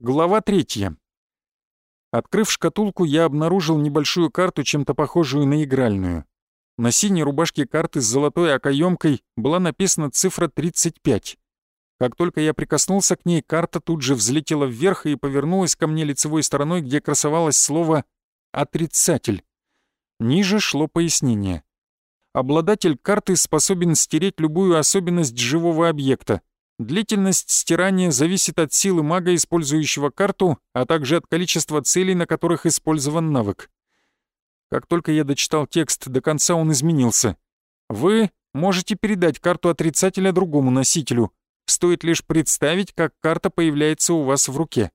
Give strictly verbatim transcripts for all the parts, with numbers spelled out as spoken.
Глава третья. Открыв шкатулку, я обнаружил небольшую карту, чем-то похожую на игральную. На синей рубашке карты с золотой окоемкой была написана цифра тридцать пять. Как только я прикоснулся к ней, карта тут же взлетела вверх и повернулась ко мне лицевой стороной, где красовалось слово «отрицатель». Ниже шло пояснение. Обладатель карты способен стереть любую особенность живого объекта. Длительность стирания зависит от силы мага, использующего карту, а также от количества целей, на которых использован навык. Как только я дочитал текст до конца, он изменился. Вы можете передать карту отрицателя другому носителю. Стоит лишь представить, как карта появляется у вас в руке.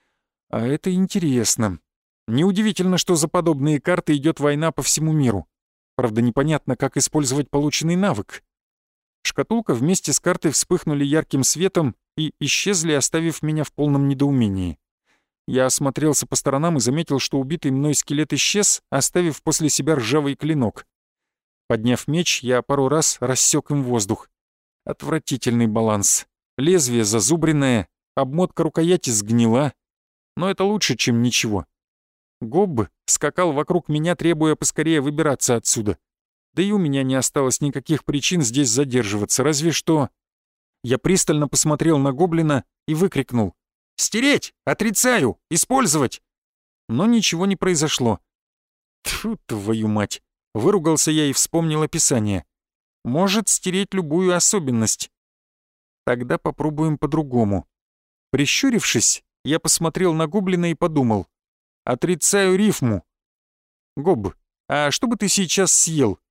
А это интересно. Неудивительно, что за подобные карты идет война по всему миру. Правда, непонятно, как использовать полученный навык. Шкатулка вместе с картой вспыхнули ярким светом и исчезли, оставив меня в полном недоумении. Я осмотрелся по сторонам и заметил, что убитый мной скелет исчез, оставив после себя ржавый клинок. Подняв меч, я пару раз рассек им воздух. Отвратительный баланс. Лезвие зазубренное, обмотка рукояти сгнила. Но это лучше, чем ничего. Гоб скакал вокруг меня, требуя поскорее выбираться отсюда. Да и у меня не осталось никаких причин здесь задерживаться, разве что... Я пристально посмотрел на гоблина и выкрикнул: «Стереть! Отрицаю! Использовать!» Но ничего не произошло. Тьфу, твою мать! Выругался я и вспомнил описание. Может стереть любую особенность. Тогда попробуем по-другому. Прищурившись, я посмотрел на гоблина и подумал: отрицаю рифму. Гоб, а что бы ты сейчас съел?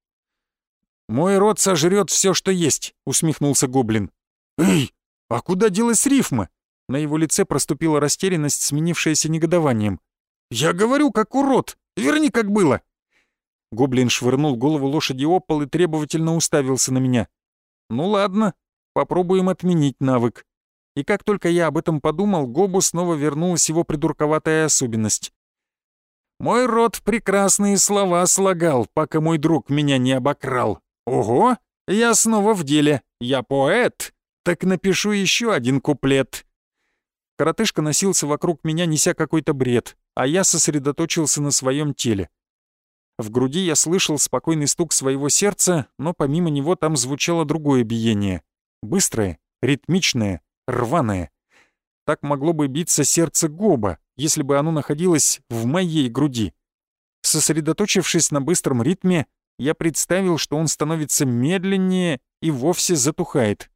«Мой рот сожрет все, что есть», — усмехнулся гоблин. «Эй, а куда делась рифма?» На его лице проступила растерянность, сменившаяся негодованием. «Я говорю, как урод! Верни, как было!» Гоблин швырнул голову лошади об пол и требовательно уставился на меня. «Ну ладно, попробуем отменить навык». И как только я об этом подумал, Гобу снова вернулась его придурковатая особенность. «Мой рот прекрасные слова слагал, пока мой друг меня не обокрал. Ого, я снова в деле, я поэт, так напишу еще один куплет». Коротышка носился вокруг меня, неся какой-то бред, а я сосредоточился на своем теле. В груди я слышал спокойный стук своего сердца, но помимо него там звучало другое биение. Быстрое, ритмичное, рваное. Так могло бы биться сердце Гоба, если бы оно находилось в моей груди. Сосредоточившись на быстром ритме, я представил, что он становится медленнее и вовсе затухает.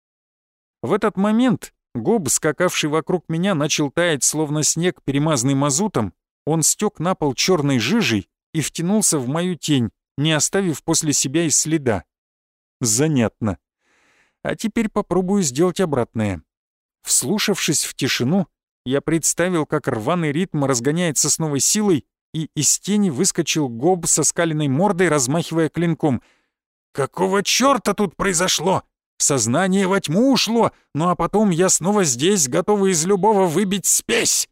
В этот момент Гоб, скакавший вокруг меня, начал таять, словно снег, перемазанный мазутом. Он стек на пол черной жижей и втянулся в мою тень, не оставив после себя и следа. Занятно. А теперь попробую сделать обратное. Вслушавшись в тишину, я представил, как рваный ритм разгоняется с новой силой, и из тени выскочил Гоб со скаленной мордой, размахивая клинком. «Какого чёрта тут произошло? Сознание во тьму ушло, ну а потом я снова здесь, готовый из любого выбить спесь!»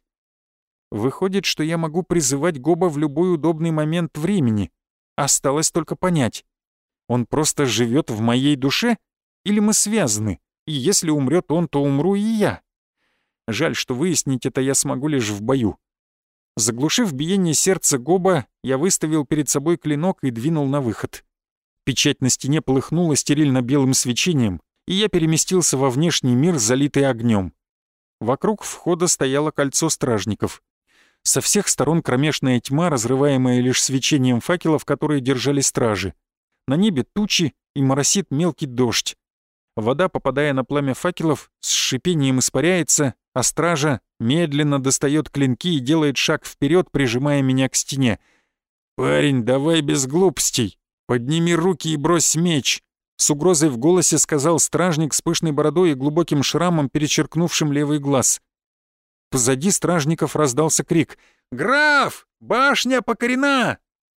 Выходит, что я могу призывать Гоба в любой удобный момент времени. Осталось только понять, он просто живет в моей душе, или мы связаны, и если умрет он, то умру и я? Жаль, что выяснить это я смогу лишь в бою. Заглушив биение сердца Гоба, я выставил перед собой клинок и двинул на выход. Печать на стене полыхнула стерильно-белым свечением, и я переместился во внешний мир, залитый огнем. Вокруг входа стояло кольцо стражников. Со всех сторон кромешная тьма, разрываемая лишь свечением факелов, которые держали стражи. На небе тучи и моросит мелкий дождь. Вода, попадая на пламя факелов, с шипением испаряется, а стража медленно достает клинки и делает шаг вперед, прижимая меня к стене. «Парень, давай без глупостей! Подними руки и брось меч!» С угрозой в голосе сказал стражник с пышной бородой и глубоким шрамом, перечеркнувшим левый глаз. Позади стражников раздался крик: «Граф! Башня покорена!»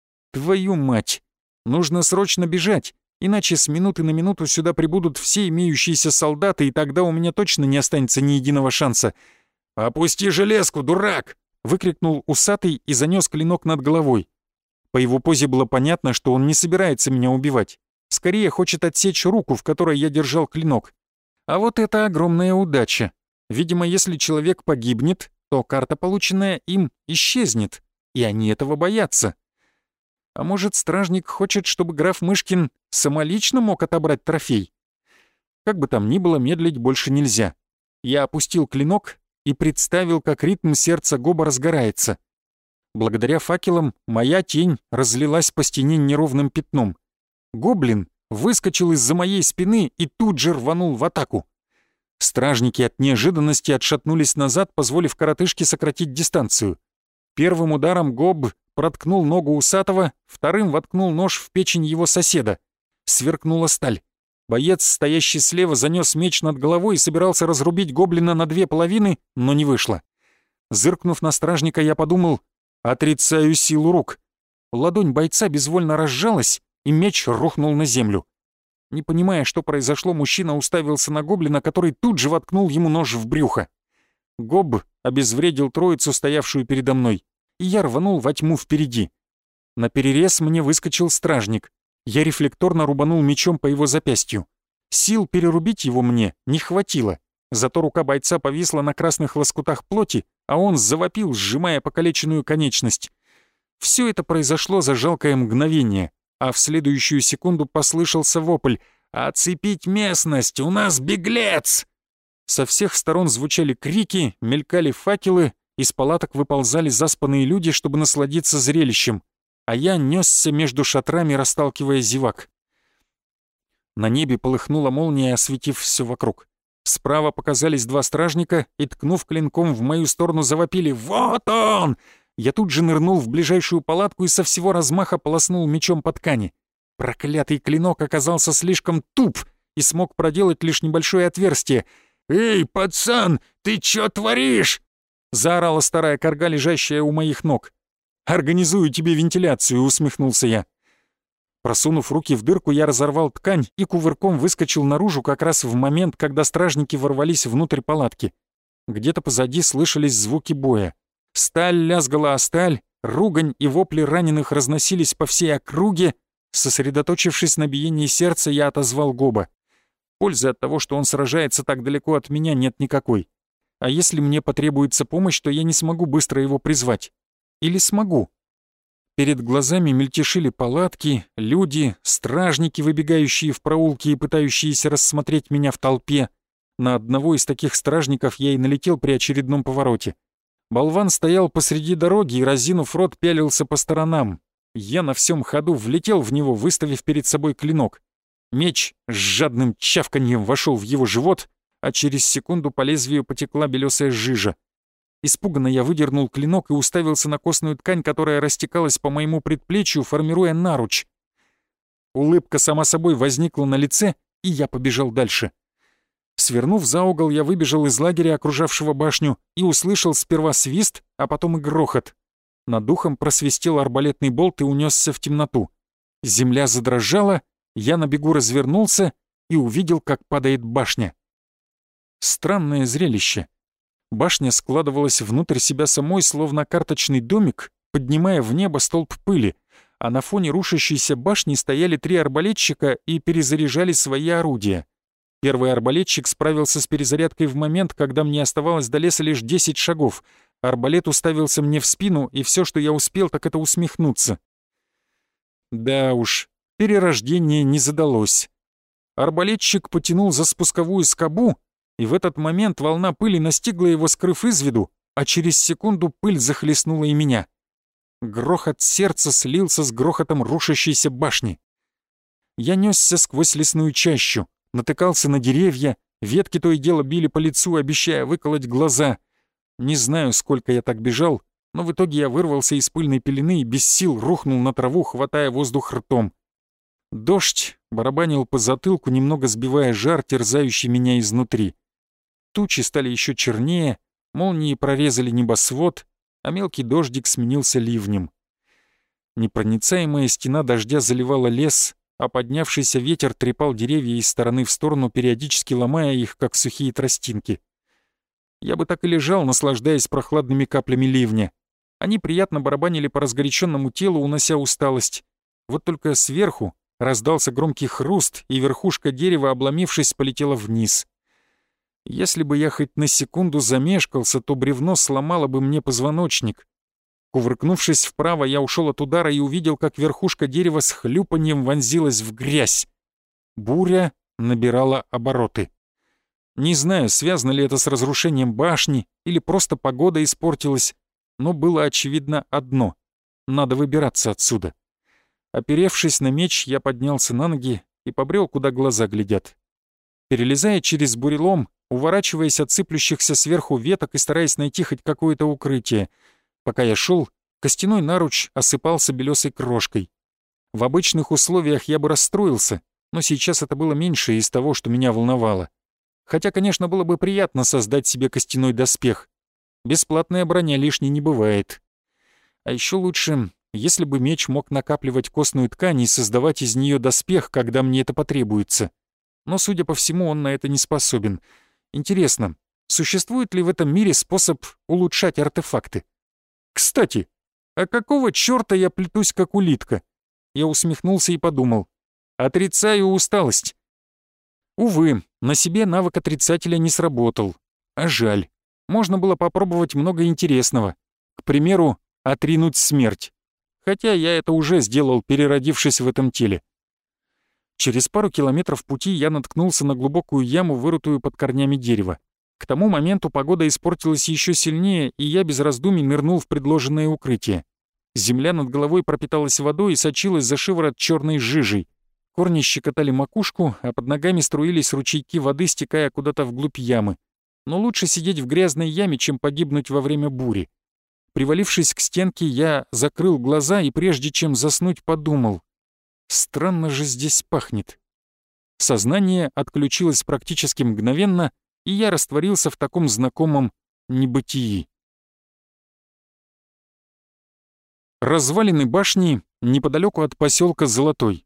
Твою мать! Нужно срочно бежать, иначе с минуты на минуту сюда прибудут все имеющиеся солдаты, и тогда у меня точно не останется ни единого шанса. «Опусти железку, дурак!» — выкрикнул усатый и занёс клинок над головой. По его позе было понятно, что он не собирается меня убивать. Скорее хочет отсечь руку, в которой я держал клинок. А вот это огромная удача. Видимо, если человек погибнет, то карта, полученная им, исчезнет, и они этого боятся. А может, стражник хочет, чтобы граф Мышкин самолично мог отобрать трофей? Как бы там ни было, медлить больше нельзя. Я опустил клинок и представил, как ритм сердца Гоба разгорается. Благодаря факелам моя тень разлилась по стене неровным пятном. Гоблин выскочил из-за моей спины и тут же рванул в атаку. Стражники от неожиданности отшатнулись назад, позволив коротышке сократить дистанцию. Первым ударом Гоб проткнул ногу усатого, вторым воткнул нож в печень его соседа. Сверкнула сталь. Боец, стоящий слева, занес меч над головой и собирался разрубить гоблина на две половины, но не вышло. Зыркнув на стражника, я подумал: отрицаю силу рук. Ладонь бойца безвольно разжалась, и меч рухнул на землю. Не понимая, что произошло, мужчина уставился на гоблина, который тут же воткнул ему нож в брюхо. Гоб обезвредил троицу, стоявшую передо мной, и я рванул во тьму впереди. Наперерез мне выскочил стражник. Я рефлекторно рубанул мечом по его запястью. Сил перерубить его мне не хватило, зато рука бойца повисла на красных лоскутах плоти, а он завопил, сжимая покалеченную конечность. Все это произошло за жалкое мгновение, а в следующую секунду послышался вопль: «Оцепить местность! У нас беглец!» Со всех сторон звучали крики, мелькали факелы, из палаток выползали заспанные люди, чтобы насладиться зрелищем, а я несся между шатрами, расталкивая зевак. На небе полыхнула молния, осветив все вокруг. Справа показались два стражника и, ткнув клинком в мою сторону, завопили: «Вот он!» Я тут же нырнул в ближайшую палатку и со всего размаха полоснул мечом по ткани. Проклятый клинок оказался слишком туп и смог проделать лишь небольшое отверстие. «Эй, пацан, ты чё творишь?» — заорала старая корга, лежащая у моих ног. «Организую тебе вентиляцию», — усмехнулся я. Просунув руки в дырку, я разорвал ткань и кувырком выскочил наружу как раз в момент, когда стражники ворвались внутрь палатки. Где-то позади слышались звуки боя. Сталь лязгала о сталь, ругань и вопли раненых разносились по всей округе. Сосредоточившись на биении сердца, я отозвал Гоба. Пользы от того, что он сражается так далеко от меня, нет никакой. А если мне потребуется помощь, то я не смогу быстро его призвать. Или смогу? Перед глазами мельтешили палатки, люди, стражники, выбегающие в проулки и пытающиеся рассмотреть меня в толпе. На одного из таких стражников я и налетел при очередном повороте. Болван стоял посреди дороги и, разинув рот, пялился по сторонам. Я на всем ходу влетел в него, выставив перед собой клинок. Меч с жадным чавканьем вошел в его живот, а через секунду по лезвию потекла белесая жижа. Испуганно я выдернул клинок и уставился на костную ткань, которая растекалась по моему предплечью, формируя наруч. Улыбка сама собой возникла на лице, и я побежал дальше. Свернув за угол, я выбежал из лагеря, окружавшего башню, и услышал сперва свист, а потом и грохот. Над ухом просвистел арбалетный болт и унесся в темноту. Земля задрожала, я на бегу развернулся и увидел, как падает башня. Странное зрелище. Башня складывалась внутрь себя самой, словно карточный домик, поднимая в небо столб пыли, а на фоне рушащейся башни стояли три арбалетчика и перезаряжали свои орудия. Первый арбалетчик справился с перезарядкой в момент, когда мне оставалось до леса лишь десять шагов. Арбалет уставился мне в спину, и все, что я успел, так это усмехнуться. Да уж, перерождение не задалось. Арбалетчик потянул за спусковую скобу, и в этот момент волна пыли настигла его, скрыв из виду, а через секунду пыль захлестнула и меня. Грохот сердца слился с грохотом рушащейся башни. Я несся сквозь лесную чащу, натыкался на деревья, ветки то и дело били по лицу, обещая выколоть глаза. Не знаю, сколько я так бежал, но в итоге я вырвался из пыльной пелены и без сил рухнул на траву, хватая воздух ртом. Дождь барабанил по затылку, немного сбивая жар, терзающий меня изнутри. Тучи стали еще чернее, молнии прорезали небосвод, а мелкий дождик сменился ливнем. Непроницаемая стена дождя заливала лес, а поднявшийся ветер трепал деревья из стороны в сторону, периодически ломая их, как сухие тростинки. Я бы так и лежал, наслаждаясь прохладными каплями ливня. Они приятно барабанили по разгоряченному телу, унося усталость. Вот только сверху раздался громкий хруст, и верхушка дерева, обломившись, полетела вниз. Если бы я хоть на секунду замешкался, то бревно сломало бы мне позвоночник. Кувыркнувшись вправо, я ушел от удара и увидел, как верхушка дерева с хлюпаньем вонзилась в грязь. Буря набирала обороты. Не знаю, связано ли это с разрушением башни или просто погода испортилась, но было очевидно одно — надо выбираться отсюда. Оперевшись на меч, я поднялся на ноги и побрел, куда глаза глядят. Перелезая через бурелом, уворачиваясь от сыплющихся сверху веток и стараясь найти хоть какое-то укрытие. Пока я шел, костяной наруч осыпался белесой крошкой. В обычных условиях я бы расстроился, но сейчас это было меньше из того, что меня волновало. Хотя, конечно, было бы приятно создать себе костяной доспех. Бесплатная броня лишней не бывает. А еще лучше, если бы меч мог накапливать костную ткань и создавать из нее доспех, когда мне это потребуется. Но, судя по всему, он на это не способен. Интересно, существует ли в этом мире способ улучшать артефакты? Кстати, а какого чёрта я плетусь как улитка? Я усмехнулся и подумал. Отрицаю усталость. Увы, на себе навык отрицателя не сработал. А жаль. Можно было попробовать много интересного. К примеру, отринуть смерть. Хотя я это уже сделал, переродившись в этом теле. Через пару километров пути я наткнулся на глубокую яму, вырытую под корнями дерева. К тому моменту погода испортилась еще сильнее, и я без раздумий нырнул в предложенное укрытие. Земля над головой пропиталась водой и сочилась за шиворот черной жижей. Корни щекотали макушку, а под ногами струились ручейки воды, стекая куда-то вглубь ямы. Но лучше сидеть в грязной яме, чем погибнуть во время бури. Привалившись к стенке, я закрыл глаза и прежде чем заснуть, подумал. Странно же здесь пахнет. Сознание отключилось практически мгновенно, и я растворился в таком знакомом небытии. Развалины башни неподалеку от поселка Золотой.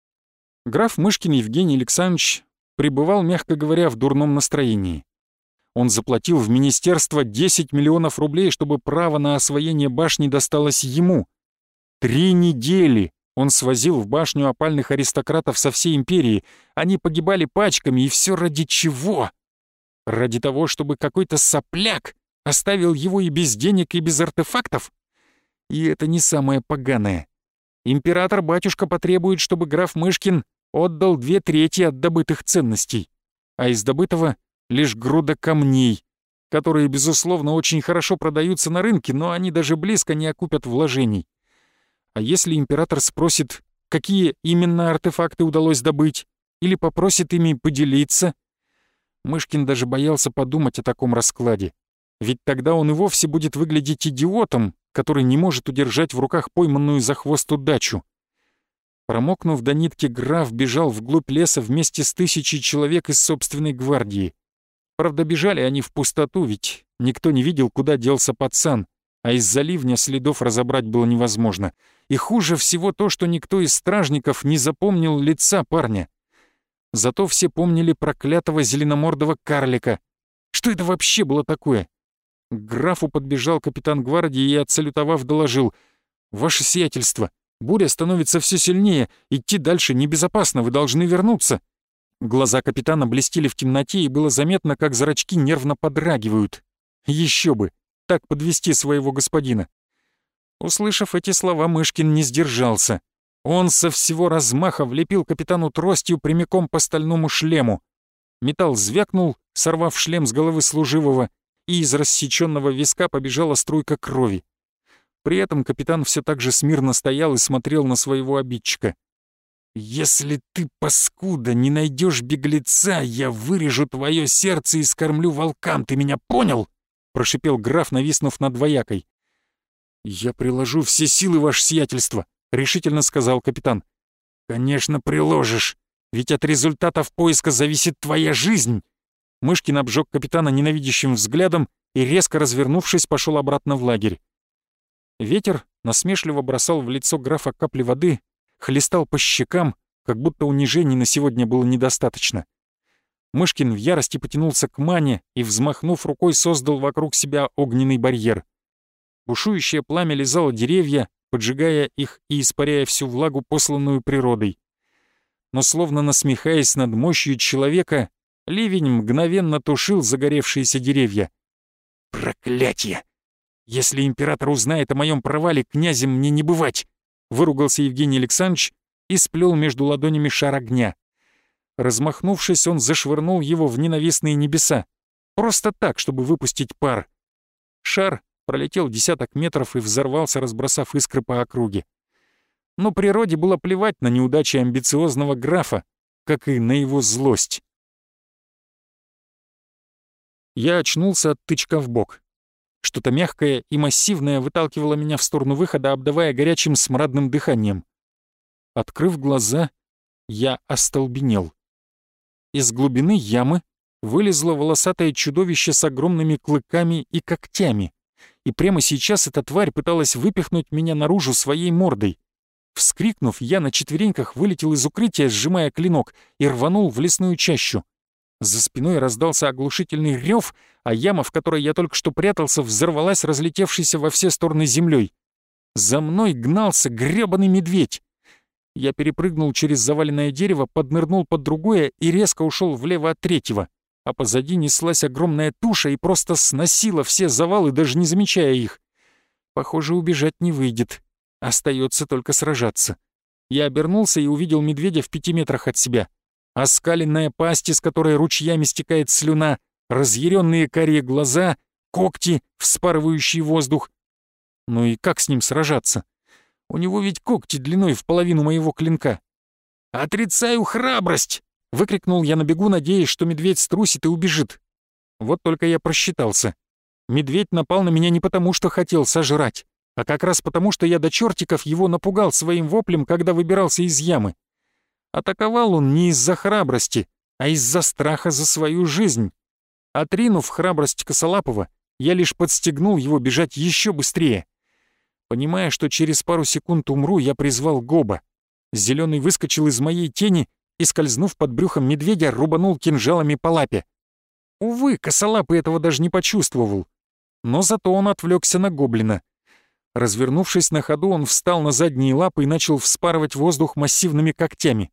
Граф Мышкин Евгений Александрович пребывал, мягко говоря, в дурном настроении. Он заплатил в министерство десять миллионов рублей, чтобы право на освоение башни досталось ему. Три недели он свозил в башню опальных аристократов со всей империи. Они погибали пачками, и все ради чего? Ради того, чтобы какой-то сопляк оставил его и без денег, и без артефактов? И это не самое поганое. Император-батюшка потребует, чтобы граф Мышкин отдал две трети от добытых ценностей, а из добытого лишь груда камней, которые, безусловно, очень хорошо продаются на рынке, но они даже близко не окупят вложений. А если император спросит, какие именно артефакты удалось добыть, или попросит ими поделиться? Мышкин даже боялся подумать о таком раскладе, ведь тогда он и вовсе будет выглядеть идиотом, который не может удержать в руках пойманную за хвост удачу. Промокнув до нитки, граф бежал вглубь леса вместе с тысячей человек из собственной гвардии. Правда, бежали они в пустоту, ведь никто не видел, куда делся пацан, а из-за ливня следов разобрать было невозможно. И хуже всего то, что никто из стражников не запомнил лица парня. Зато все помнили проклятого зеленомордого карлика. Что это вообще было такое? К графу подбежал капитан гвардии и, отсалютовав, доложил: «Ваше сиятельство, буря становится все сильнее, идти дальше небезопасно, вы должны вернуться». Глаза капитана блестели в темноте, и было заметно, как зрачки нервно подрагивают. Еще бы, так подвести своего господина. Услышав эти слова, Мышкин не сдержался. Он со всего размаха влепил капитану тростью прямиком по стальному шлему. Металл звякнул, сорвав шлем с головы служивого, и из рассеченного виска побежала струйка крови. При этом капитан все так же смирно стоял и смотрел на своего обидчика. «Если ты, паскуда, не найдешь беглеца, я вырежу твое сердце и скормлю волкам, ты меня понял?» — прошипел граф, нависнув над воякой. «Я приложу все силы, ваше сиятельство», — решительно сказал капитан. «Конечно, приложишь, ведь от результатов поиска зависит твоя жизнь». Мышкин обжег капитана ненавидящим взглядом и, резко развернувшись, пошел обратно в лагерь. Ветер насмешливо бросал в лицо графа капли воды, хлестал по щекам, как будто унижений на сегодня было недостаточно. Мышкин в ярости потянулся к мане и, взмахнув рукой, создал вокруг себя огненный барьер. Бушующее пламя лизало деревья, поджигая их и испаряя всю влагу, посланную природой. Но словно насмехаясь над мощью человека, Ливень мгновенно тушил загоревшиеся деревья. «Проклятье! Если император узнает о моем провале, князем мне не бывать!» — выругался Евгений Александрович и сплел между ладонями шар огня. Размахнувшись, он зашвырнул его в ненавистные небеса. Просто так, чтобы выпустить пар. Шар пролетел десяток метров и взорвался, разбросав искры по округе. Но природе было плевать на неудачи амбициозного графа, как и на его злость. Я очнулся от тычка в бок. Что-то мягкое и массивное выталкивало меня в сторону выхода, обдавая горячим смрадным дыханием. Открыв глаза, я остолбенел. Из глубины ямы вылезло волосатое чудовище с огромными клыками и когтями, и прямо сейчас эта тварь пыталась выпихнуть меня наружу своей мордой. Вскрикнув, я на четвереньках вылетел из укрытия, сжимая клинок, и рванул в лесную чащу. За спиной раздался оглушительный рев, а яма, в которой я только что прятался, взорвалась, разлетевшейся во все стороны землей. За мной гнался грёбаный медведь. Я перепрыгнул через заваленное дерево, поднырнул под другое и резко ушел влево от третьего, а позади неслась огромная туша и просто сносила все завалы, даже не замечая их. Похоже, убежать не выйдет. Остается только сражаться. Я обернулся и увидел медведя в пяти метрах от себя. Оскаленная пасть, из которой ручьями стекает слюна, разъяренные карие глаза, когти, вспарывающие воздух. Ну и как с ним сражаться? У него ведь когти длиной в половину моего клинка. «Отрицаю храбрость!» — выкрикнул я на бегу, надеясь, что медведь струсит и убежит. Вот только я просчитался. Медведь напал на меня не потому, что хотел сожрать, а как раз потому, что я до чертиков его напугал своим воплем, когда выбирался из ямы. Атаковал он не из-за храбрости, а из-за страха за свою жизнь. Отринув храбрость Косолапова, я лишь подстегнул его бежать еще быстрее. Понимая, что через пару секунд умру, я призвал Гоба. Зеленый выскочил из моей тени и, скользнув под брюхом медведя, рубанул кинжалами по лапе. Увы, Косолапый этого даже не почувствовал. Но зато он отвлекся на гоблина. Развернувшись на ходу, он встал на задние лапы и начал вспарывать воздух массивными когтями.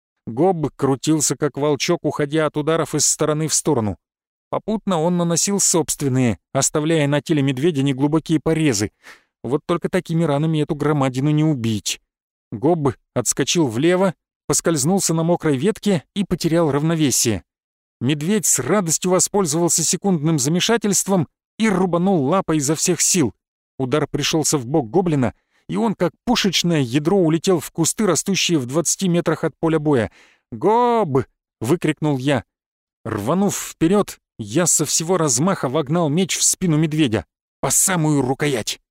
Гоб крутился, как волчок, уходя от ударов из стороны в сторону. Попутно он наносил собственные, оставляя на теле медведя неглубокие порезы. Вот только такими ранами эту громадину не убить. Гоб отскочил влево, поскользнулся на мокрой ветке и потерял равновесие. Медведь с радостью воспользовался секундным замешательством и рубанул лапой изо всех сил. Удар пришелся в бок гоблина, и он, как пушечное ядро, улетел в кусты, растущие в двадцати метрах от поля боя. «Гоб!» — выкрикнул я. Рванув вперед, я со всего размаха вогнал меч в спину медведя, по самую рукоять.